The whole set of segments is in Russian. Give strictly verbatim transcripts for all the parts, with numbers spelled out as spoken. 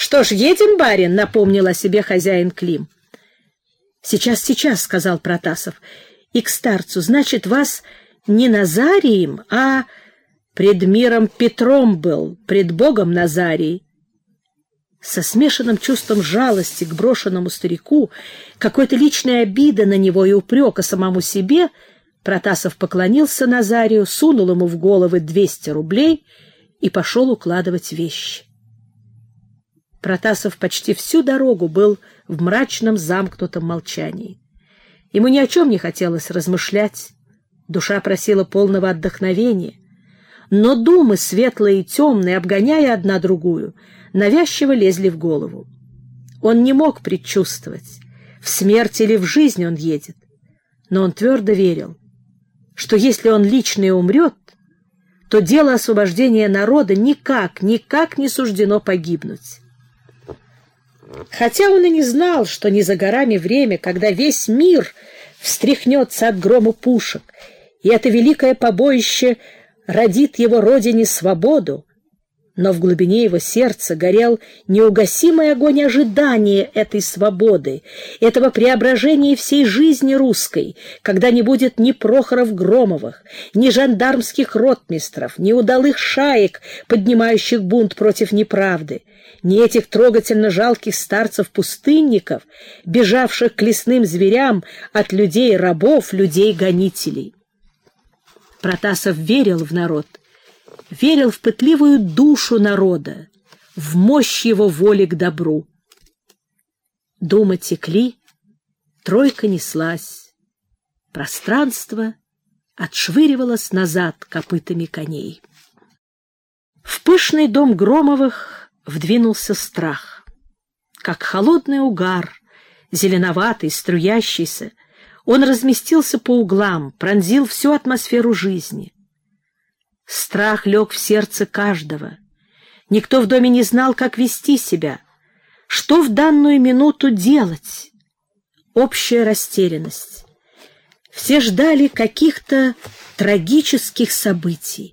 Что ж, едем, барин, — напомнил о себе хозяин Клим. Сейчас, сейчас, — сказал Протасов, — и к старцу, значит, вас не Назарием, а пред миром Петром был, пред Богом Назарий. Со смешанным чувством жалости к брошенному старику, какой-то личной обиды на него и упрека самому себе, Протасов поклонился Назарию, сунул ему в головы двести рублей и пошел укладывать вещи. Протасов почти всю дорогу был в мрачном замкнутом молчании. Ему ни о чем не хотелось размышлять, душа просила полного отдохновения, но думы, светлые и темные, обгоняя одна другую, навязчиво лезли в голову. Он не мог предчувствовать, в смерть или в жизнь он едет, но он твердо верил, что если он лично и умрет, то дело освобождения народа никак, никак не суждено погибнуть. Хотя он и не знал, что не за горами время, когда весь мир встряхнется от грома пушек, и это великое побоище родит его родине свободу, но в глубине его сердца горел неугасимый огонь ожидания этой свободы, этого преображения всей жизни русской, когда не будет ни Прохоров-Громовых, ни жандармских ротмистров, ни удалых шаек, поднимающих бунт против неправды, ни этих трогательно жалких старцев-пустынников, бежавших к лесным зверям от людей-рабов, людей-гонителей. Протасов верил в народ, верил в пытливую душу народа, в мощь его воли к добру. Думы текли, тройка неслась, пространство отшвыривалось назад копытами коней. В пышный дом Громовых вдвинулся страх. Как холодный угар, зеленоватый, струящийся, он разместился по углам, пронзил всю атмосферу жизни. Страх лег в сердце каждого. Никто в доме не знал, как вести себя, что в данную минуту делать. Общая растерянность. Все ждали каких-то трагических событий.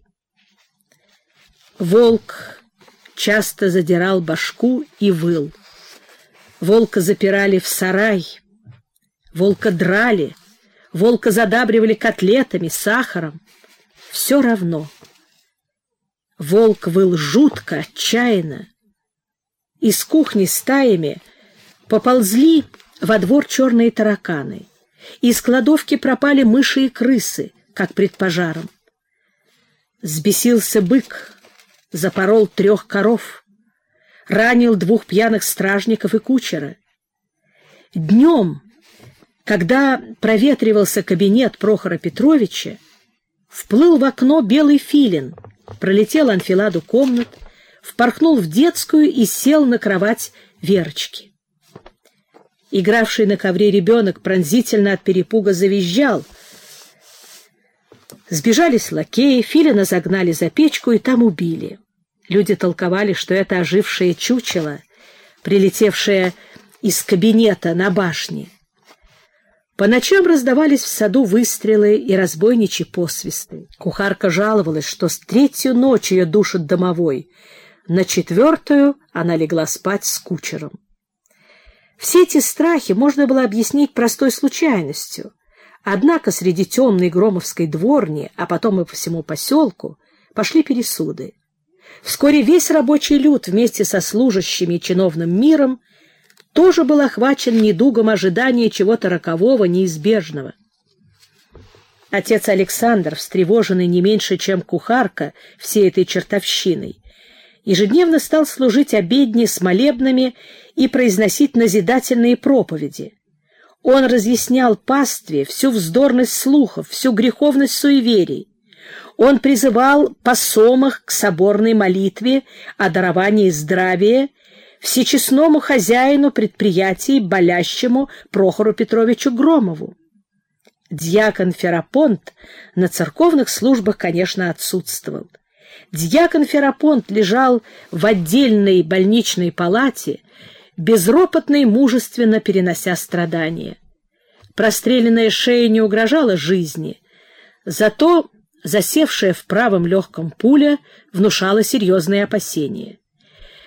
Волк часто задирал башку и выл. Волка запирали в сарай, волка драли, волка задабривали котлетами, сахаром. Все равно. Волк выл жутко, отчаянно. Из кухни стаями поползли во двор черные тараканы. Из кладовки пропали мыши и крысы, как пред пожаром. Взбесился бык, запорол трех коров, ранил двух пьяных стражников и кучера. Днем, когда проветривался кабинет Прохора Петровича, вплыл в окно белый филин, пролетел анфиладу комнат, впорхнул в детскую и сел на кровать Верочки. Игравший на ковре ребенок пронзительно от перепуга завизжал. Сбежались лакеи, филина загнали за печку и там убили. Люди толковали, что это ожившее чучело, прилетевшее из кабинета на башне. По ночам раздавались в саду выстрелы и разбойничьи посвисты. Кухарка жаловалась, что с третью ночь ее душит домовой, на четвертую она легла спать с кучером. Все эти страхи можно было объяснить простой случайностью. Однако среди темной громовской дворни, а потом и по всему поселку, пошли пересуды. Вскоре весь рабочий люд вместе со служащими и чиновным миром тоже был охвачен недугом ожидания чего-то рокового, неизбежного. Отец Александр, встревоженный не меньше, чем кухарка всей этой чертовщиной, ежедневно стал служить обедни с молебнами и произносить назидательные проповеди. Он разъяснял пастве всю вздорность слухов, всю греховность суеверий. Он призывал посомах к соборной молитве о даровании здравия всечестному хозяину предприятий, болящему Прохору Петровичу Громову. Дьякон Ферапонт на церковных службах, конечно, отсутствовал. Дьякон Ферапонт лежал в отдельной больничной палате, безропотно и мужественно перенося страдания. Простреленная шея не угрожала жизни, зато засевшая в правом легком пуля внушала серьезные опасения.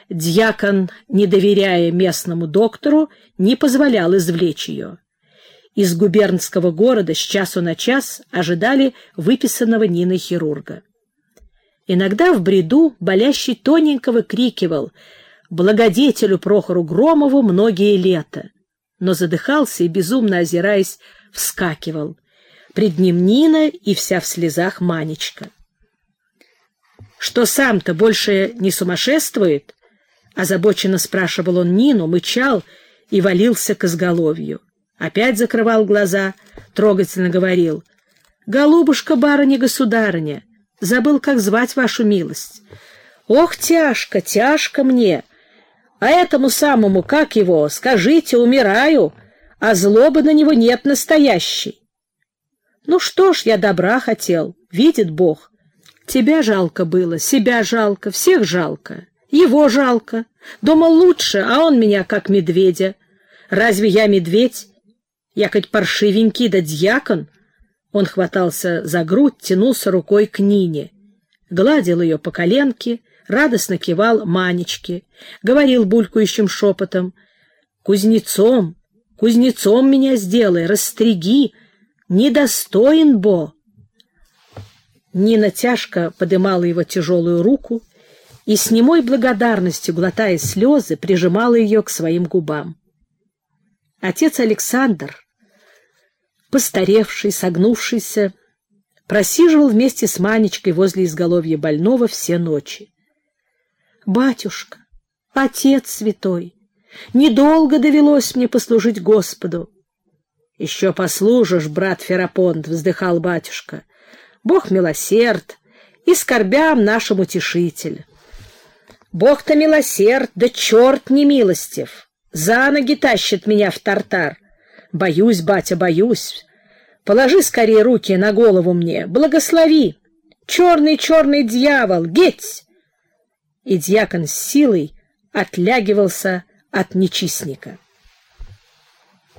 Дьякон, не доверяя местному доктору, не позволял извлечь ее. Из губернского города с часу на час ожидали выписанного Ниной хирурга. Иногда в бреду болящий тоненько выкрикивал благодетелю Прохору Громову многие лета, но задыхался и, безумно озираясь, вскакивал. Пред ним Нина и вся в слезах Манечка. «Что сам-то больше не сумасшествует?» — озабоченно спрашивал он Нину, мычал и валился к изголовью. Опять закрывал глаза, трогательно говорил: «Голубушка, барыня-государыня, забыл, как звать вашу милость. Ох, тяжко, тяжко мне. А этому самому, как его, скажите, умираю, а злобы на него нет настоящей». «Ну что ж, я добра хотел, видит Бог. Тебя жалко было, себя жалко, всех жалко, его жалко. Думал лучше, а он меня как медведя. Разве я медведь? Я хоть паршивенький, да дьякон». Он хватался за грудь, тянулся рукой к Нине, гладил ее по коленке, радостно кивал Манечке, говорил булькающим шепотом: «Кузнецом, кузнецом меня сделай, растриги, недостоин бо». Нина тяжко подымала его тяжелую руку и с немой благодарностью, глотая слезы, прижимала ее к своим губам. Отец Александр, постаревший, согнувшийся, просиживал вместе с Манечкой возле изголовья больного все ночи. «Батюшка, Отец святой, недолго довелось мне послужить Господу». «Еще послужишь, брат Ферапонт», — вздыхал батюшка. «Бог милосерд и скорбям нашим утешитель». «Бог-то милосерд, да черт не милостив. За ноги тащит меня в тартар. Боюсь, батя, боюсь. Положи скорее руки на голову мне, благослови. Черный-черный дьявол, геть!» И дьякон с силой отлягивался от нечистника.